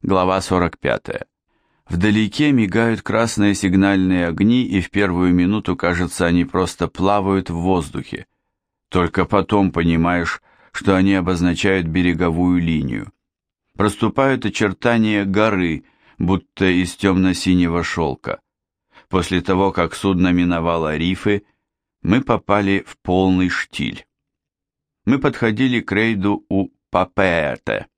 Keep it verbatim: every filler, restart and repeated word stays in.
Глава сорок пятая. Вдалеке мигают красные сигнальные огни, и в первую минуту, кажется, они просто плавают в воздухе. Только потом понимаешь, что они обозначают береговую линию. Проступают очертания горы, будто из темно-синего шелка. После того, как судно миновало рифы, мы попали в полный штиль. Мы подходили к рейду у Папеэте.